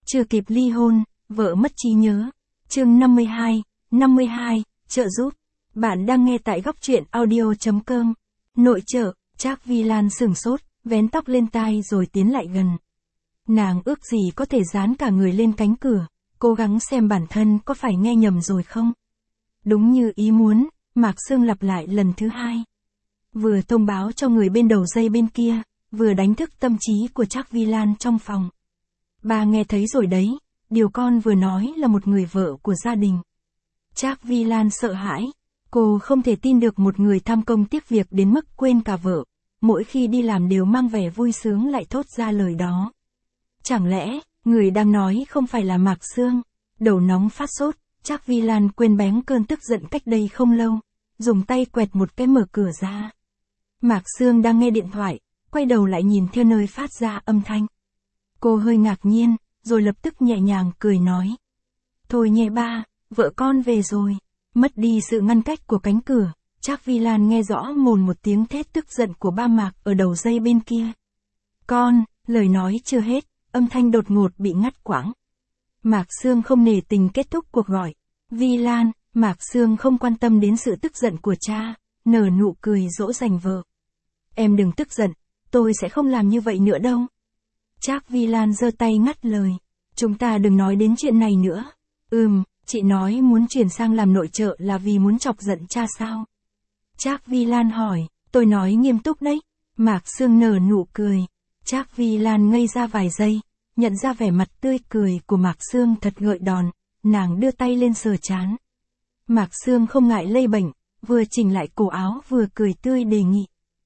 Chưa kịp ly hôn, vợ mất trí nhớ. Chương 52, trợ giúp. Bạn đang nghe tại góc truyện audio.com. Nội trợ, Trác Vi Lan sửng sốt, vén tóc lên tai rồi tiến lại gần. Nàng ước gì có thể dán cả người lên cánh cửa, cố gắng xem bản thân có phải nghe nhầm rồi không. Đúng như ý muốn, Mạc Sương lặp lại lần thứ hai. Vừa thông báo cho người bên đầu dây bên kia, vừa đánh thức tâm trí của Trác Vi Lan trong phòng. Bà nghe thấy rồi đấy, điều con vừa nói là một người vợ của gia đình. Trác Vi Lan sợ hãi, cô không thể tin được một người tham công tiếc việc đến mức quên cả vợ, mỗi khi đi làm đều mang vẻ vui sướng lại thốt ra lời đó. Chẳng lẽ, người đang nói không phải là Mạc Sương? Đầu nóng phát sốt, Trác Vi Lan quên bén cơn tức giận cách đây không lâu, dùng tay quẹt một cái mở cửa ra. Mạc Sương đang nghe điện thoại, quay đầu lại nhìn theo nơi phát ra âm thanh. Cô hơi ngạc nhiên, rồi lập tức nhẹ nhàng cười nói. Thôi nhé ba, vợ con về rồi. Mất đi sự ngăn cách của cánh cửa, Trác Vi Lan nghe rõ mồn một tiếng thét tức giận của ba Mạc ở đầu dây bên kia. Con, lời nói chưa hết, âm thanh đột ngột bị ngắt quãng. Mạc Sương không nể tình kết thúc cuộc gọi. Vi Lan, Mạc Sương không quan tâm đến sự tức giận của cha, nở nụ cười dỗ dành vợ. Em đừng tức giận, tôi sẽ không làm như vậy nữa đâu. Trác Vi Lan giơ tay ngắt lời. Chúng ta đừng nói đến chuyện này nữa. Chị nói muốn chuyển sang làm nội trợ là vì muốn chọc giận cha sao? Trác Vi Lan hỏi, tôi nói nghiêm túc đấy. Mạc Sương nở nụ cười. Trác Vi Lan ngây ra vài giây, nhận ra vẻ mặt tươi cười của Mạc Sương thật gợi đòn, nàng đưa tay lên sờ trán. Mạc Sương không ngại lây bệnh, vừa chỉnh lại cổ áo vừa cười tươi đề nghị.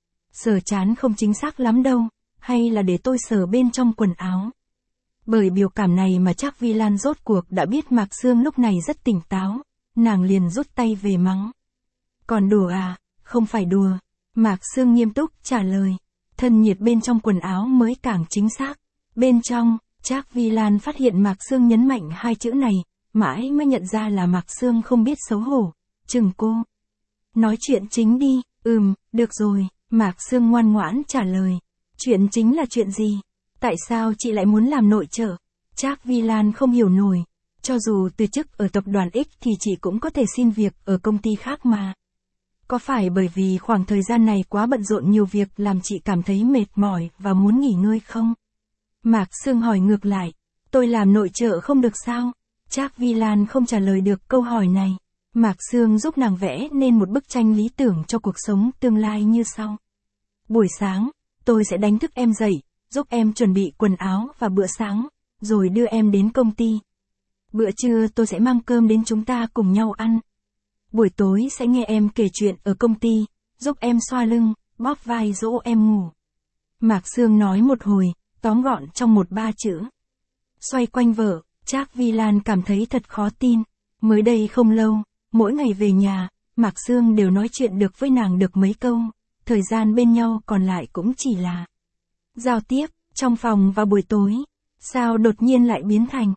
Sờ trán không chính xác lắm đâu, hay là để tôi sờ bên trong quần áo. Bởi biểu cảm này mà Trác Vi Lan rốt cuộc đã biết Mạc Sương lúc này rất tỉnh táo, nàng liền rút tay về mắng. Còn đùa à, không phải đùa. Mạc Sương nghiêm túc trả lời, thân nhiệt bên trong quần áo mới càng chính xác. Bên trong, Trác Vi Lan phát hiện Mạc Sương nhấn mạnh hai chữ này, mãi mới nhận ra là Mạc Sương không biết xấu hổ, chừng cô. Nói chuyện chính đi, được rồi, Mạc Sương ngoan ngoãn trả lời. Chuyện chính là chuyện gì? Tại sao chị lại muốn làm nội trợ? Trác Vi Lan không hiểu nổi. Cho dù từ chức ở tập đoàn X thì chị cũng có thể xin việc ở công ty khác mà. Có phải bởi vì khoảng thời gian này quá bận rộn nhiều việc làm chị cảm thấy mệt mỏi và muốn nghỉ ngơi không? Mạc Sương hỏi ngược lại. Tôi làm nội trợ không được sao? Trác Vi Lan không trả lời được câu hỏi này. Mạc Sương giúp nàng vẽ nên một bức tranh lý tưởng cho cuộc sống tương lai như sau. Buổi sáng, tôi sẽ đánh thức em dậy, giúp em chuẩn bị quần áo và bữa sáng, rồi đưa em đến công ty. Bữa trưa tôi sẽ mang cơm đến chúng ta cùng nhau ăn. Buổi tối sẽ nghe em kể chuyện ở công ty, giúp em xoa lưng, bóp vai dỗ em ngủ. Mạc Sương nói một hồi, tóm gọn trong 1-3 chữ. Xoay quanh vợ, Trác Vi Lan cảm thấy thật khó tin. Mới đây không lâu, mỗi ngày về nhà, Mạc Sương đều nói chuyện được với nàng được mấy câu. Thời gian bên nhau còn lại cũng chỉ là giao tiếp, trong phòng và buổi tối. Sao đột nhiên lại biến thành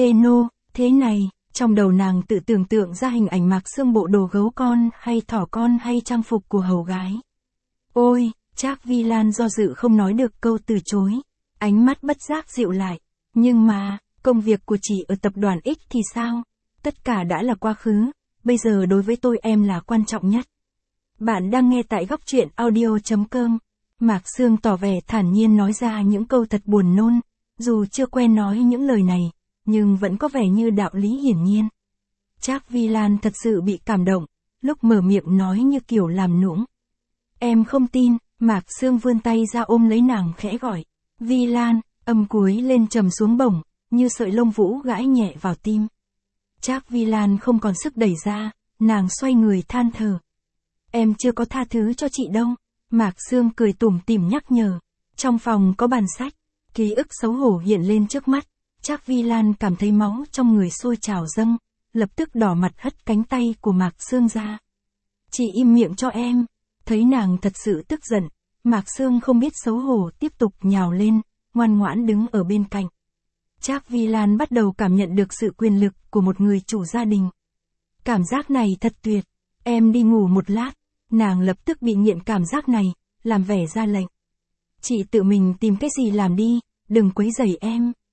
thế này? Trong đầu nàng tự tưởng tượng ra hình ảnh Mạc Sương bộ đồ gấu con hay thỏ con hay trang phục của hầu gái. Ôi, Trác Vi Lan do dự không nói được câu từ chối. Ánh mắt bất giác dịu lại. Nhưng mà, công việc của chị ở tập đoàn X thì sao? Tất cả đã là quá khứ, bây giờ đối với tôi em là quan trọng nhất. Bạn đang nghe tại góc truyện audio.com. Mạc Sương tỏ vẻ thản nhiên nói ra những câu thật buồn nôn, dù chưa quen nói những lời này, nhưng vẫn có vẻ như đạo lý hiển nhiên. Trác Vi Lan thật sự bị cảm động, lúc mở miệng nói như kiểu làm nũng. Em không tin, Mạc Sương vươn tay ra ôm lấy nàng khẽ gọi. Vi Lan, âm cuối lên trầm xuống bổng, như sợi lông vũ gãi nhẹ vào tim. Trác Vi Lan không còn sức đẩy ra, nàng xoay người than thở. Em chưa có tha thứ cho chị đâu. Mạc Sương cười tủm tỉm nhắc nhở. Trong phòng có bàn sách, ký ức xấu hổ hiện lên trước mắt. Trác Vi Lan cảm thấy máu trong người sôi trào dâng, lập tức đỏ mặt hất cánh tay của Mạc Sương ra. Chị im miệng cho em. Thấy nàng thật sự tức giận, Mạc Sương không biết xấu hổ tiếp tục nhào lên, ngoan ngoãn đứng ở bên cạnh. Trác Vi Lan bắt đầu cảm nhận được sự quyền lực của một người chủ gia đình. Cảm giác này thật tuyệt. Em đi ngủ một lát. Nàng lập tức bị nghiện cảm giác này, làm vẻ ra lệnh. Chị tự mình tìm cái gì làm đi, đừng quấy rầy em.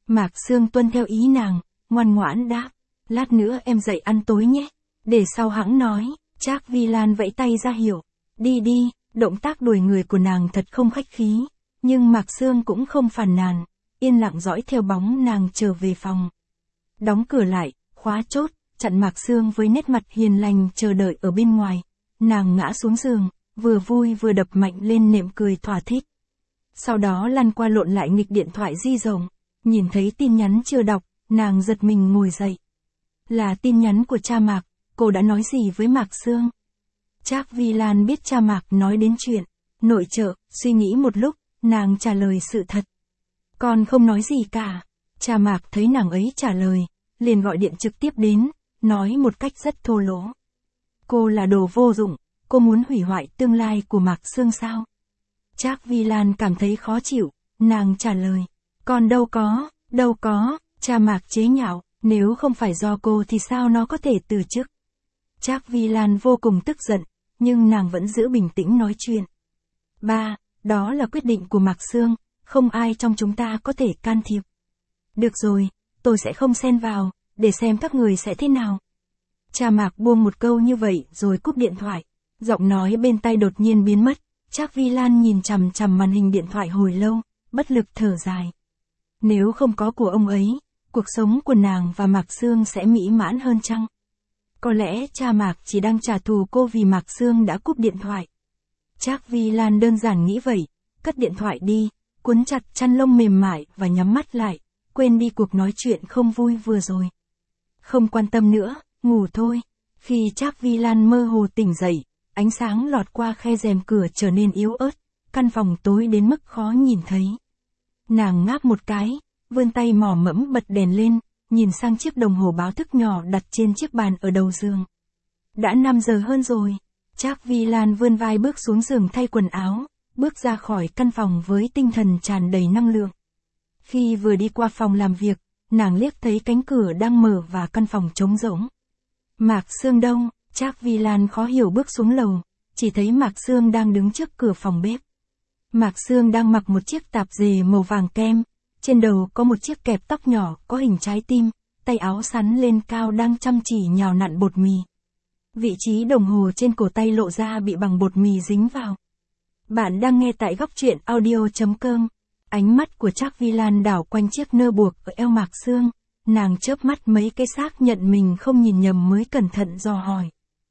Mạc Sương tuân theo ý nàng, ngoan ngoãn đáp. Lát nữa em dậy ăn tối nhé. Để sau hãng nói, Trác Vi Lan vẫy tay ra hiệu. Đi đi, động tác đuổi người của nàng thật không khách khí. Nhưng Mạc Sương cũng không phàn nàn, yên lặng dõi theo bóng nàng trở về phòng. Đóng cửa lại, khóa chốt, chặn Mạc Sương với nét mặt hiền lành chờ đợi ở bên ngoài. Nàng ngã xuống giường, vừa vui vừa đập mạnh lên nệm cười thỏa thích. Sau đó lăn qua lộn lại nghịch điện thoại di động, nhìn thấy tin nhắn chưa đọc, nàng giật mình ngồi dậy. Là tin nhắn của cha Mạc, cô đã nói gì với Mạc Sương? Trác Vi Lan biết cha Mạc nói đến chuyện nội trợ, suy nghĩ một lúc, nàng trả lời sự thật. Con không nói gì cả. Cha Mạc thấy nàng ấy trả lời, liền gọi điện trực tiếp đến, nói một cách rất thô lỗ. Cô là đồ vô dụng, cô muốn hủy hoại tương lai của Mạc Sương sao? Trác Vi Lan cảm thấy khó chịu, nàng trả lời. Con đâu có, cha Mạc chế nhạo, nếu không phải do cô thì sao nó có thể từ chức? Trác Vi Lan vô cùng tức giận, nhưng nàng vẫn giữ bình tĩnh nói chuyện. Ba, đó là quyết định của Mạc Sương, không ai trong chúng ta có thể can thiệp. Được rồi, tôi sẽ không xen vào, để xem các người sẽ thế nào. Cha Mạc buông một câu như vậy rồi cúp điện thoại, giọng nói bên tai đột nhiên biến mất. Trác Vi Lan nhìn chằm chằm màn hình điện thoại hồi lâu, bất lực thở dài. Nếu không có của ông ấy, cuộc sống của nàng và Mạc Sương sẽ mỹ mãn hơn chăng? Có lẽ cha Mạc chỉ đang trả thù cô vì Mạc Sương đã cúp điện thoại. Trác Vi Lan đơn giản nghĩ vậy, cất điện thoại đi, cuốn chặt chăn lông mềm mại và nhắm mắt lại, quên đi cuộc nói chuyện không vui vừa rồi. Không quan tâm nữa, ngủ thôi. Khi Trác Vi Lan mơ hồ tỉnh dậy, ánh sáng lọt qua khe rèm cửa trở nên yếu ớt, căn phòng tối đến mức khó nhìn thấy. Nàng ngáp một cái, vươn tay mò mẫm bật đèn lên, nhìn sang chiếc đồng hồ báo thức nhỏ đặt trên chiếc bàn ở đầu giường. Đã 5 giờ hơn rồi. Trác Vi Lan vươn vai bước xuống giường thay quần áo, bước ra khỏi căn phòng với tinh thần tràn đầy năng lượng. Khi vừa đi qua phòng làm việc, nàng liếc thấy cánh cửa đang mở và căn phòng trống rỗng. Mạc Sương đâu? Trác Vi Lan khó hiểu bước xuống lầu, chỉ thấy Mạc Sương đang đứng trước cửa phòng bếp. Mạc Sương đang mặc một chiếc tạp dề màu vàng kem, trên đầu có một chiếc kẹp tóc nhỏ có hình trái tim, tay áo xắn lên cao đang chăm chỉ nhào nặn bột mì. Vị trí đồng hồ trên cổ tay lộ ra bị bằng bột mì dính vào. Bạn đang nghe tại góc truyện audio.com. Ánh mắt của Trác Vi Lan đảo quanh chiếc nơ buộc ở eo Mạc Sương, nàng chớp mắt mấy cái xác nhận mình không nhìn nhầm mới cẩn thận dò hỏi.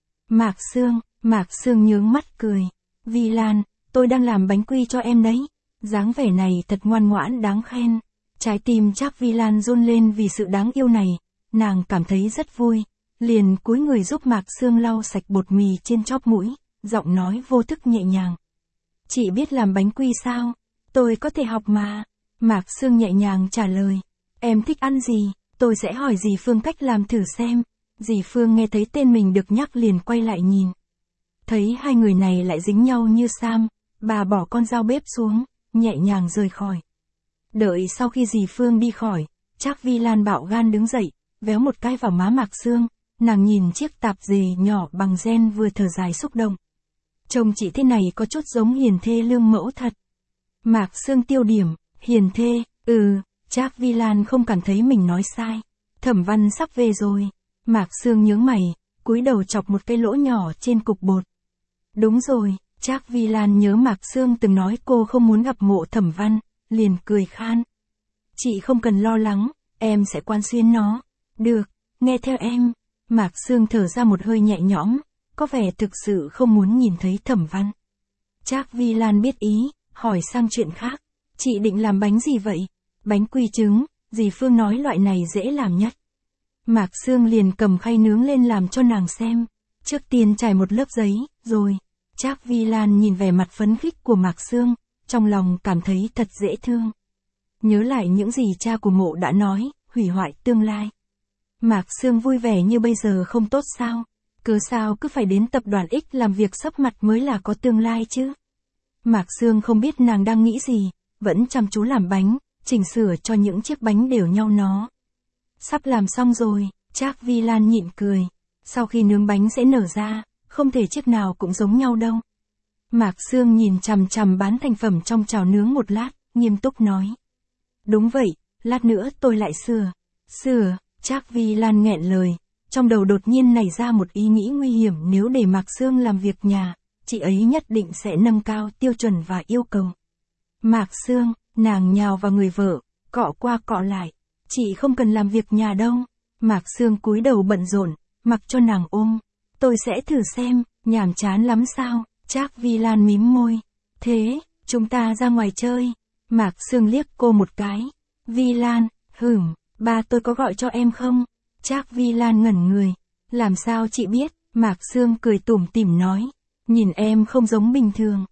Mạc Sương nhướng mắt cười. Vi Lan, tôi đang làm bánh quy cho em đấy. Dáng vẻ này thật ngoan ngoãn đáng khen. Trái tim Trác Vi Lan run lên vì sự đáng yêu này, nàng cảm thấy rất vui, liền cúi người giúp Mạc Sương lau sạch bột mì trên chóp mũi, giọng nói vô thức nhẹ nhàng. Chị biết làm bánh quy sao? Tôi có thể học mà. Mạc Sương nhẹ nhàng trả lời. Em thích ăn gì? Tôi sẽ hỏi dì Phương cách làm thử xem. Dì Phương nghe thấy tên mình được nhắc liền quay lại nhìn. Thấy hai người này lại dính nhau như Sam, bà bỏ con dao bếp xuống, nhẹ nhàng rời khỏi. Đợi sau khi dì Phương đi khỏi, Trác Vi Lan bạo gan đứng dậy, véo một cái vào má Mạc Sương, nàng nhìn chiếc tạp dề nhỏ bằng ren vừa thở dài xúc động. Chồng chị thế này có chút giống hiền thê lương mẫu thật. Mạc Sương tiêu điểm, hiền thê, Trác Vi Lan không cảm thấy mình nói sai. Thẩm Văn sắp về rồi. Mạc Sương nhướng mày, cúi đầu chọc một cái lỗ nhỏ trên cục bột. Đúng rồi, Trác Vi Lan nhớ Mạc Sương từng nói cô không muốn gặp mộ Thẩm Văn, liền cười khan. Chị không cần lo lắng, em sẽ quan xuyến nó. Được, nghe theo em. Mạc Sương thở ra một hơi nhẹ nhõm, có vẻ thực sự không muốn nhìn thấy Thẩm Văn. Trác Vi Lan biết ý, hỏi sang chuyện khác. Chị định làm bánh gì vậy? Bánh quy trứng, dì Phương nói loại này dễ làm nhất. Mạc Sương liền cầm khay nướng lên làm cho nàng xem. Trước tiên trải một lớp giấy, rồi. Trác Vi Lan nhìn vẻ mặt phấn khích của Mạc Sương, trong lòng cảm thấy thật dễ thương. Nhớ lại những gì cha của mộ đã nói, hủy hoại tương lai. Mạc Sương vui vẻ như bây giờ không tốt sao? Cớ sao cứ phải đến tập đoàn X làm việc sấp mặt mới là có tương lai chứ? Mạc Sương không biết nàng đang nghĩ gì, vẫn chăm chú làm bánh, chỉnh sửa cho những chiếc bánh đều nhau nó. Sắp làm xong rồi, Trác Vi Lan nhịn cười. Sau khi nướng bánh sẽ nở ra, không thể chiếc nào cũng giống nhau đâu. Mạc Sương nhìn chằm chằm bán thành phẩm trong chảo nướng một lát, nghiêm túc nói. Đúng vậy, lát nữa tôi lại sửa. Sửa, Trác Vi Lan nghẹn lời, trong đầu đột nhiên nảy ra một ý nghĩ nguy hiểm nếu để Mạc Sương làm việc nhà, chị ấy nhất định sẽ nâng cao tiêu chuẩn và yêu cầu. Mạc Sương, nàng nhào vào người vợ, cọ qua cọ lại. Chị không cần làm việc nhà đâu. Mạc Sương cúi đầu bận rộn, mặc cho nàng ôm. Tôi sẽ thử xem, nhàm chán lắm sao? Trác Vi Lan mím môi. Thế, chúng ta ra ngoài chơi. Mạc Sương liếc cô một cái. Vi Lan, ba tôi có gọi cho em không? Trác Vi Lan ngẩn người. Làm sao chị biết? Mạc Sương cười tủm tỉm nói. Nhìn em không giống bình thường.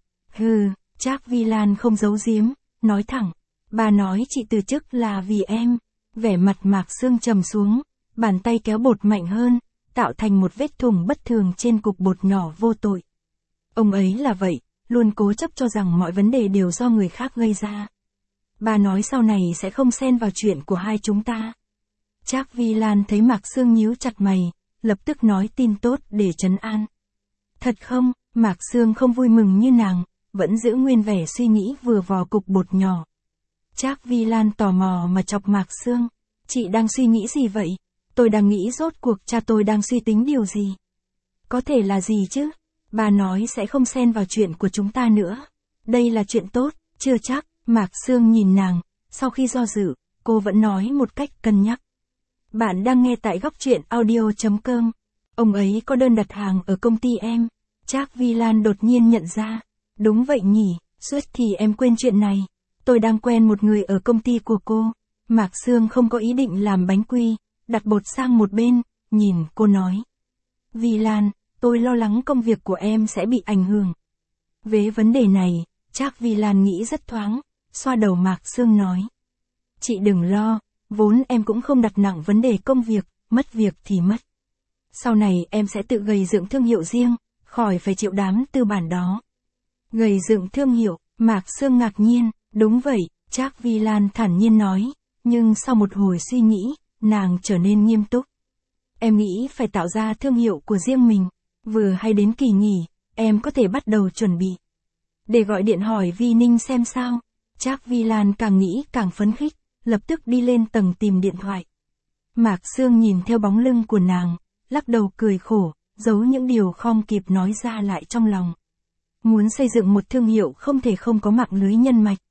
Trác Vi Lan không giấu giếm, nói thẳng. Bà nói chị từ chức là vì em. Vẻ mặt Mạc Sương trầm xuống, bàn tay kéo bột mạnh hơn, tạo thành một vết thủng bất thường trên cục bột nhỏ vô tội. Ông ấy là vậy, luôn cố chấp cho rằng mọi vấn đề đều do người khác gây ra. Bà nói sau này sẽ không xen vào chuyện của hai chúng ta. Trác Vi Lan thấy Mạc Sương nhíu chặt mày, lập tức nói tin tốt để trấn an. Thật không? Mạc Sương không vui mừng như nàng, vẫn giữ nguyên vẻ suy nghĩ vừa vò cục bột nhỏ. Trác Vi Lan tò mò mà chọc Mạc Sương. Chị đang suy nghĩ gì vậy? Tôi đang nghĩ rốt cuộc cha tôi đang suy tính điều gì? Có thể là gì chứ? Bà nói sẽ không xen vào chuyện của chúng ta nữa. Đây là chuyện tốt, chưa chắc. Mạc Sương nhìn nàng, sau khi do dự, cô vẫn nói một cách cân nhắc. Bạn đang nghe tại góc truyện audio.com. Ông ấy có đơn đặt hàng ở công ty em. Trác Vi Lan đột nhiên nhận ra. Đúng vậy nhỉ, suốt thì em quên chuyện này. Tôi đang quen một người ở công ty của cô. Mạc Sương không có ý định làm bánh quy, đặt bột sang một bên, nhìn cô nói. Vi Lan, tôi lo lắng công việc của em sẽ bị ảnh hưởng. Về vấn đề này, Trác Vi Lan nghĩ rất thoáng, xoa đầu Mạc Sương nói. Chị đừng lo, vốn em cũng không đặt nặng vấn đề công việc, mất việc thì mất. Sau này em sẽ tự gầy dựng thương hiệu riêng, khỏi phải chịu đám tư bản đó. Gầy dựng thương hiệu, Mạc Sương ngạc nhiên, đúng vậy, Trác Vi Lan thản nhiên nói, nhưng sau một hồi suy nghĩ, nàng trở nên nghiêm túc. Em nghĩ phải tạo ra thương hiệu của riêng mình, vừa hay đến kỳ nghỉ, em có thể bắt đầu chuẩn bị. Để gọi điện hỏi Vi Ninh xem sao. Trác Vi Lan càng nghĩ càng phấn khích, lập tức đi lên tầng tìm điện thoại. Mạc Sương nhìn theo bóng lưng của nàng, lắc đầu cười khổ, giấu những điều không kịp nói ra lại trong lòng. Muốn xây dựng một thương hiệu không thể không có mạng lưới nhân mạch.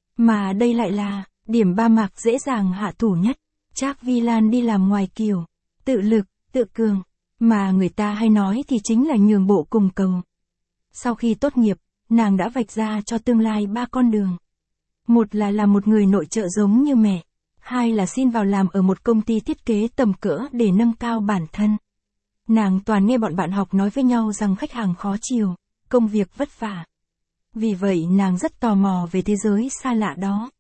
Mà đây lại là điểm ba Mạc dễ dàng hạ thủ nhất. Trác Vi Lan đi làm ngoài kiểu tự lực, tự cường, mà người ta hay nói thì chính là nhường bộ cùng cầu. Sau khi tốt nghiệp, nàng đã vạch ra cho tương lai 3 con đường. Một là làm một người nội trợ giống như mẹ, hai là xin vào làm ở một công ty thiết kế tầm cỡ để nâng cao bản thân. Nàng toàn nghe bọn bạn học nói với nhau rằng khách hàng khó chiều, công việc vất vả. Vì vậy nàng rất tò mò về thế giới xa lạ đó.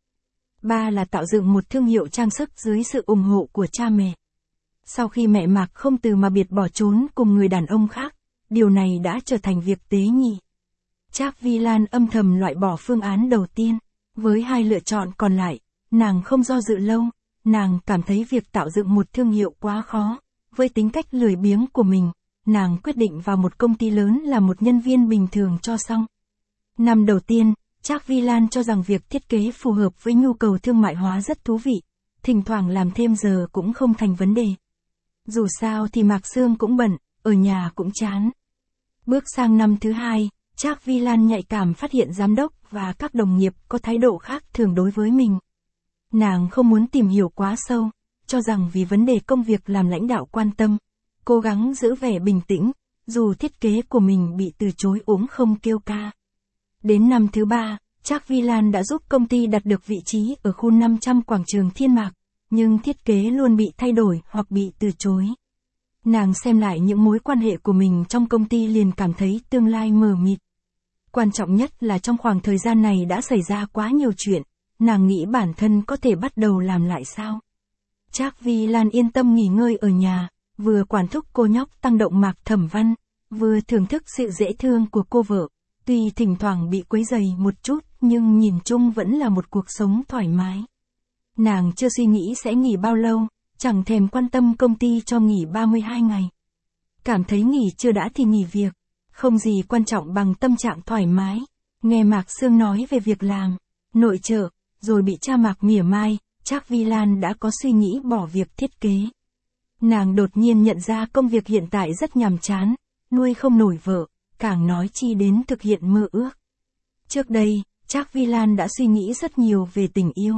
Ba là tạo dựng một thương hiệu trang sức dưới sự ủng hộ của cha mẹ. Sau khi mẹ Mạc không từ mà biệt bỏ trốn cùng người đàn ông khác, điều này đã trở thành việc tế nhị. Trác Vi Lan âm thầm loại bỏ phương án đầu tiên. Với hai lựa chọn còn lại, nàng không do dự lâu, nàng cảm thấy việc tạo dựng một thương hiệu quá khó. Với tính cách lười biếng của mình, nàng quyết định vào một công ty lớn là một nhân viên bình thường cho xong. Năm đầu tiên, Trác Vi Lan cho rằng việc thiết kế phù hợp với nhu cầu thương mại hóa rất thú vị, thỉnh thoảng làm thêm giờ cũng không thành vấn đề. Dù sao thì Mạc Sương cũng bận, ở nhà cũng chán. Bước sang năm thứ hai, Trác Vi Lan nhạy cảm phát hiện giám đốc và các đồng nghiệp có thái độ khác thường đối với mình. Nàng không muốn tìm hiểu quá sâu, cho rằng vì vấn đề công việc làm lãnh đạo quan tâm, cố gắng giữ vẻ bình tĩnh, dù thiết kế của mình bị từ chối uống không kêu ca. Đến năm thứ ba, Trác Vi Lan đã giúp công ty đạt được vị trí ở khu 500 quảng trường Thiên Mạc, nhưng thiết kế luôn bị thay đổi hoặc bị từ chối. Nàng xem lại những mối quan hệ của mình trong công ty liền cảm thấy tương lai mờ mịt. Quan trọng nhất là trong khoảng thời gian này đã xảy ra quá nhiều chuyện, nàng nghĩ bản thân có thể bắt đầu làm lại sao. Trác Vi Lan yên tâm nghỉ ngơi ở nhà, vừa quản thúc cô nhóc tăng động Mạc Thẩm Văn, vừa thưởng thức sự dễ thương của cô vợ. Tuy thỉnh thoảng bị quấy rầy một chút, nhưng nhìn chung vẫn là một cuộc sống thoải mái. Nàng chưa suy nghĩ sẽ nghỉ bao lâu, chẳng thèm quan tâm công ty cho nghỉ 32 ngày. Cảm thấy nghỉ chưa đã thì nghỉ việc, không gì quan trọng bằng tâm trạng thoải mái. Nghe Mạc Sương nói về việc làm nội trợ, rồi bị cha Mạc mỉa mai, Trác Vi Lan đã có suy nghĩ bỏ việc thiết kế. Nàng đột nhiên nhận ra công việc hiện tại rất nhàm chán, nuôi không nổi vợ, càng nói chi đến thực hiện mơ ước. Trước đây, Trác Vi Lan đã suy nghĩ rất nhiều về tình yêu.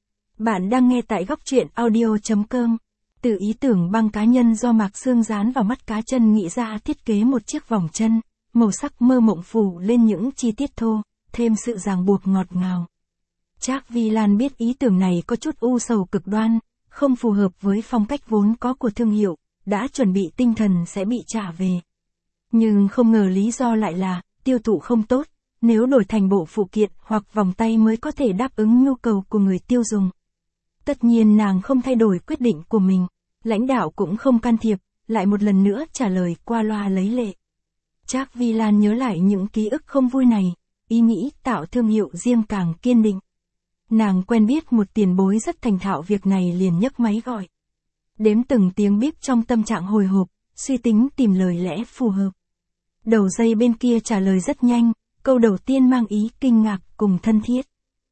Bạn đang nghe tại góc truyện audio.com. Từ ý tưởng băng cá nhân do Mạc Sương dán vào mắt cá chân nghĩ ra thiết kế một chiếc vòng chân, màu sắc mơ mộng phủ lên những chi tiết thô, thêm sự ràng buộc ngọt ngào. Trác Vi Lan biết ý tưởng này có chút u sầu cực đoan, không phù hợp với phong cách vốn có của thương hiệu, đã chuẩn bị tinh thần sẽ bị trả về. Nhưng không ngờ lý do lại là, tiêu thụ không tốt, nếu đổi thành bộ phụ kiện hoặc vòng tay mới có thể đáp ứng nhu cầu của người tiêu dùng. Tất nhiên nàng không thay đổi quyết định của mình, lãnh đạo cũng không can thiệp, lại một lần nữa trả lời qua loa lấy lệ. Trác Vi Lan nhớ lại những ký ức không vui này, ý nghĩ tạo thương hiệu riêng càng kiên định. Nàng quen biết một tiền bối rất thành thạo việc này liền nhấc máy gọi. Đếm từng tiếng bíp trong tâm trạng hồi hộp, suy tính tìm lời lẽ phù hợp. Đầu dây bên kia trả lời rất nhanh, câu đầu tiên mang ý kinh ngạc cùng thân thiết.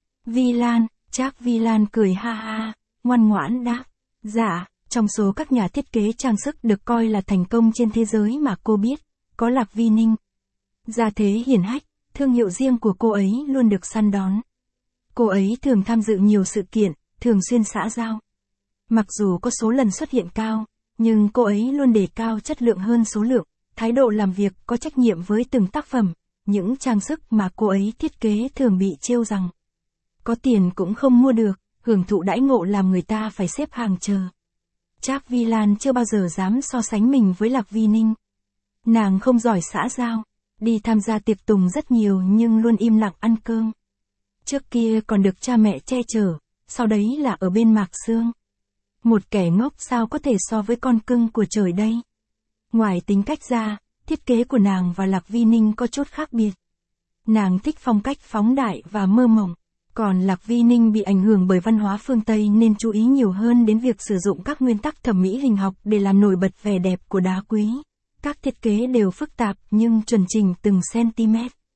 Vi Lan, Trác Vi Lan cười ha ha, ngoan ngoãn đáp. Dạ, trong số các nhà thiết kế trang sức được coi là thành công trên thế giới mà cô biết, có Lạc Vi Ninh. Gia thế hiển hách, thương hiệu riêng của cô ấy luôn được săn đón. Cô ấy thường tham dự nhiều sự kiện, thường xuyên xã giao. Mặc dù có số lần xuất hiện cao, nhưng cô ấy luôn đề cao chất lượng hơn số lượng, thái độ làm việc có trách nhiệm với từng tác phẩm, những trang sức mà cô ấy thiết kế thường bị trêu rằng có tiền cũng không mua được, hưởng thụ đãi ngộ làm người ta phải xếp hàng chờ. Trác Vi Lan chưa bao giờ dám so sánh mình với Lạc Vi Ninh. Nàng không giỏi xã giao, đi tham gia tiệc tùng rất nhiều nhưng luôn im lặng ăn cơm. Trước kia còn được cha mẹ che chở, sau đấy là ở bên Mạc Sương. Một kẻ ngốc sao có thể so với con cưng của trời đây. Ngoài tính cách ra, thiết kế của nàng và Lạc Vi Ninh có chút khác biệt. Nàng thích phong cách phóng đại và mơ mộng, còn Lạc Vi Ninh bị ảnh hưởng bởi văn hóa phương Tây nên chú ý nhiều hơn đến việc sử dụng các nguyên tắc thẩm mỹ hình học để làm nổi bật vẻ đẹp của đá quý. Các thiết kế đều phức tạp nhưng chuẩn chỉnh từng cm.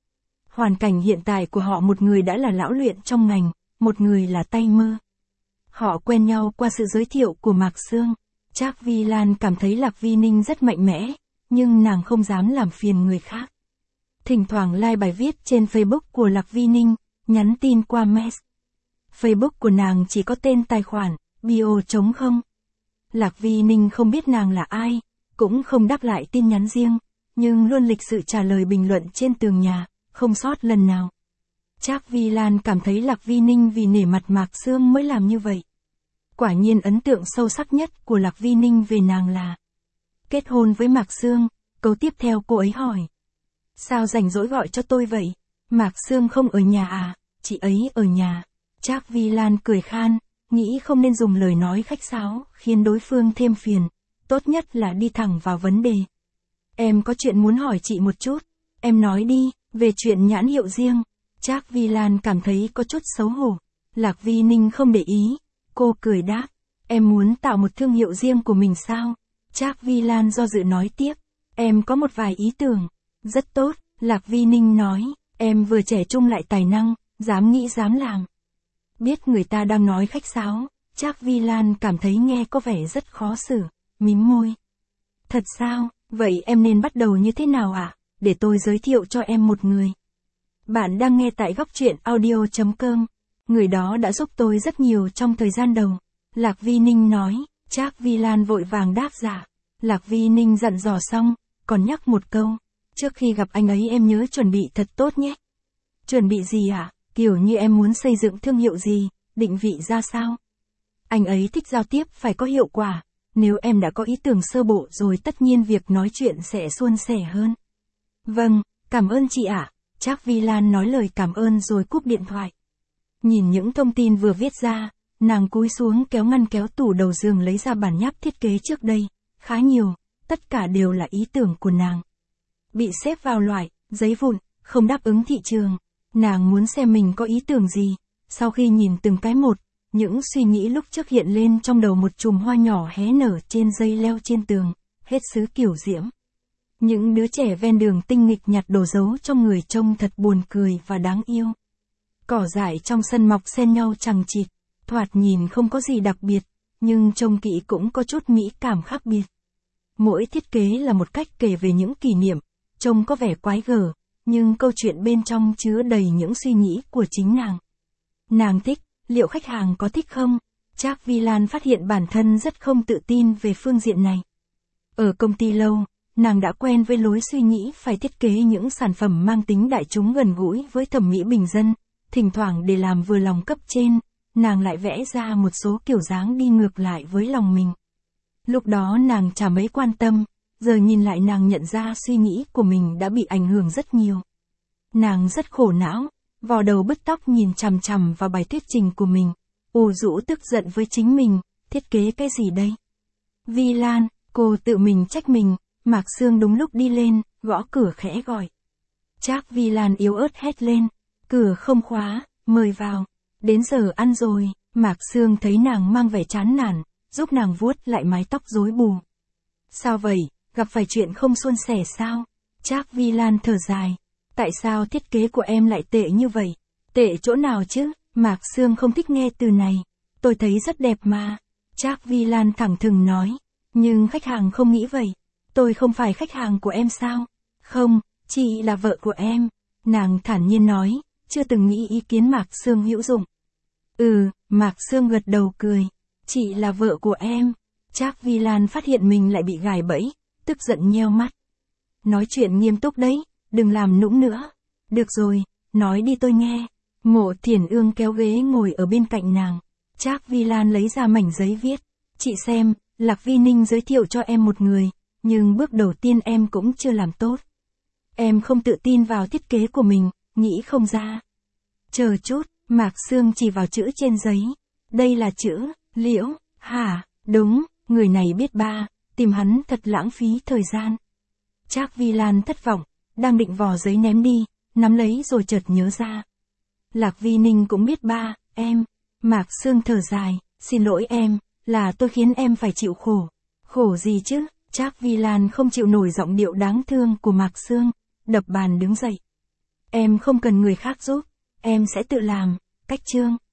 Hoàn cảnh hiện tại của họ, một người đã là lão luyện trong ngành, một người là tay mơ. Họ quen nhau qua sự giới thiệu của Mạc Sương. Trác Vi Lan cảm thấy Lạc Vi Ninh rất mạnh mẽ, nhưng nàng không dám làm phiền người khác. Thỉnh thoảng like bài viết trên Facebook của Lạc Vi Ninh, nhắn tin qua Mess. Facebook của nàng chỉ có tên tài khoản, bio trống không. Lạc Vi Ninh không biết nàng là ai, cũng không đáp lại tin nhắn riêng, nhưng luôn lịch sự trả lời bình luận trên tường nhà, không sót lần nào. Trác Vi Lan cảm thấy Lạc Vi Ninh vì nể mặt Mạc Sương mới làm như vậy. Quả nhiên ấn tượng sâu sắc nhất của Lạc Vi Ninh về nàng là kết hôn với Mạc Sương. Câu tiếp theo cô ấy hỏi: sao rảnh rỗi gọi cho tôi vậy? Mạc Sương không ở nhà à? Chị ấy ở nhà. Trác Vi Lan cười khan, nghĩ không nên dùng lời nói khách sáo khiến đối phương thêm phiền, tốt nhất là đi thẳng vào vấn đề. Em có chuyện muốn hỏi chị một chút. Em nói đi, về chuyện nhãn hiệu riêng. Trác Vi Lan cảm thấy có chút xấu hổ. Lạc Vi Ninh không để ý, cô cười đáp: em muốn tạo một thương hiệu riêng của mình sao? Trác Vi Lan do dự nói tiếp: em có một vài ý tưởng. Rất tốt, Lạc Vi Ninh nói, em vừa trẻ trung lại tài năng, dám nghĩ dám làm. Biết người ta đang nói khách sáo, Trác Vi Lan cảm thấy nghe có vẻ rất khó xử, mím môi. Thật sao, vậy em nên bắt đầu như thế nào ạ? Để tôi giới thiệu cho em một người. Bạn đang nghe tại góc truyện audio.com. Người đó đã giúp tôi rất nhiều trong thời gian đầu. Lạc Vi Ninh nói. Trác Vi Lan vội vàng đáp dạ. Lạc Vi Ninh dặn dò xong, còn nhắc một câu: trước khi gặp anh ấy em nhớ chuẩn bị thật tốt nhé. Chuẩn bị gì ạ? Kiểu như em muốn xây dựng thương hiệu gì, định vị ra sao? Anh ấy thích giao tiếp phải có hiệu quả. Nếu em đã có ý tưởng sơ bộ rồi tất nhiên việc nói chuyện sẽ suôn sẻ hơn. Vâng, cảm ơn chị ạ. Trác Vi Lan nói lời cảm ơn rồi cúp điện thoại. Nhìn những thông tin vừa viết ra, nàng cúi xuống kéo ngăn kéo tủ đầu giường lấy ra bản nháp thiết kế trước đây. Khá nhiều, tất cả đều là ý tưởng của nàng. Bị xếp vào loại, giấy vụn, không đáp ứng thị trường. Nàng muốn xem mình có ý tưởng gì. Sau khi nhìn từng cái một, những suy nghĩ lúc trước hiện lên trong đầu: một chùm hoa nhỏ hé nở trên dây leo trên tường, hết sức kiểu diễm. Những đứa trẻ ven đường tinh nghịch nhặt đồ giấu trong người trông thật buồn cười và đáng yêu. Cỏ dại trong sân mọc xen nhau chằng chịt, thoạt nhìn không có gì đặc biệt, nhưng trông kỹ cũng có chút mỹ cảm khác biệt. Mỗi thiết kế là một cách kể về những kỷ niệm, trông có vẻ quái gở, nhưng câu chuyện bên trong chứa đầy những suy nghĩ của chính nàng. Nàng thích, liệu khách hàng có thích không? Trác Vi Lan phát hiện bản thân rất không tự tin về phương diện này. Ở công ty lâu, nàng đã quen với lối suy nghĩ phải thiết kế những sản phẩm mang tính đại chúng gần gũi với thẩm mỹ bình dân, thỉnh thoảng để làm vừa lòng cấp trên, nàng lại vẽ ra một số kiểu dáng đi ngược lại với lòng mình. Lúc đó nàng chả mấy quan tâm, giờ nhìn lại nàng nhận ra suy nghĩ của mình đã bị ảnh hưởng rất nhiều. Nàng rất khổ não, vò đầu bứt tóc nhìn chằm chằm vào bài thuyết trình của mình, ù rũ tức giận với chính mình, thiết kế cái gì đây? Vi Lan, cô tự mình trách mình. Mạc Sương đúng lúc đi lên, gõ cửa khẽ gọi. Trác Vi Lan yếu ớt hét lên, cửa không khóa, mời vào. Đến giờ ăn rồi, Mạc Sương thấy nàng mang vẻ chán nản, giúp nàng vuốt lại mái tóc rối bù. Sao vậy, gặp phải chuyện không suôn sẻ sao? Trác Vi Lan thở dài. Tại sao thiết kế của em lại tệ như vậy? Tệ chỗ nào chứ? Mạc Sương không thích nghe từ này. Tôi thấy rất đẹp mà. Trác Vi Lan thẳng thừng nói. Nhưng khách hàng không nghĩ vậy. Tôi không phải khách hàng của em sao? Không, chị là vợ của em. Nàng thản nhiên nói, chưa từng nghĩ ý kiến Mạc Sương hữu dụng. Mạc Sương gật đầu cười. Chị là vợ của em. Trác Vi Lan phát hiện mình lại bị gài bẫy, tức giận nheo mắt. Nói chuyện nghiêm túc đấy, đừng làm nũng nữa. Được rồi, nói đi tôi nghe. Mộ Thiển Ương kéo ghế ngồi ở bên cạnh nàng. Trác Vi Lan lấy ra mảnh giấy viết. Chị xem, Lạc Vi Ninh giới thiệu cho em một người, nhưng bước đầu tiên em cũng chưa làm tốt. Em không tự tin vào thiết kế của mình, nghĩ không ra. Chờ chút, Mạc Sương chỉ vào chữ trên giấy. Đây là chữ, Liễu, hả? Đúng, người này biết ba, tìm hắn thật lãng phí thời gian. Trác Vi Lan thất vọng, đang định vò giấy ném đi, nắm lấy rồi chợt nhớ ra. Lạc Vi Ninh cũng biết ba, em. Mạc Sương thở dài, xin lỗi em, là tôi khiến em phải chịu khổ. Khổ gì chứ? Trác Vi Lan không chịu nổi giọng điệu đáng thương của Mạc Sương, đập bàn đứng dậy. Em không cần người khác giúp, em sẽ tự làm. Cách chương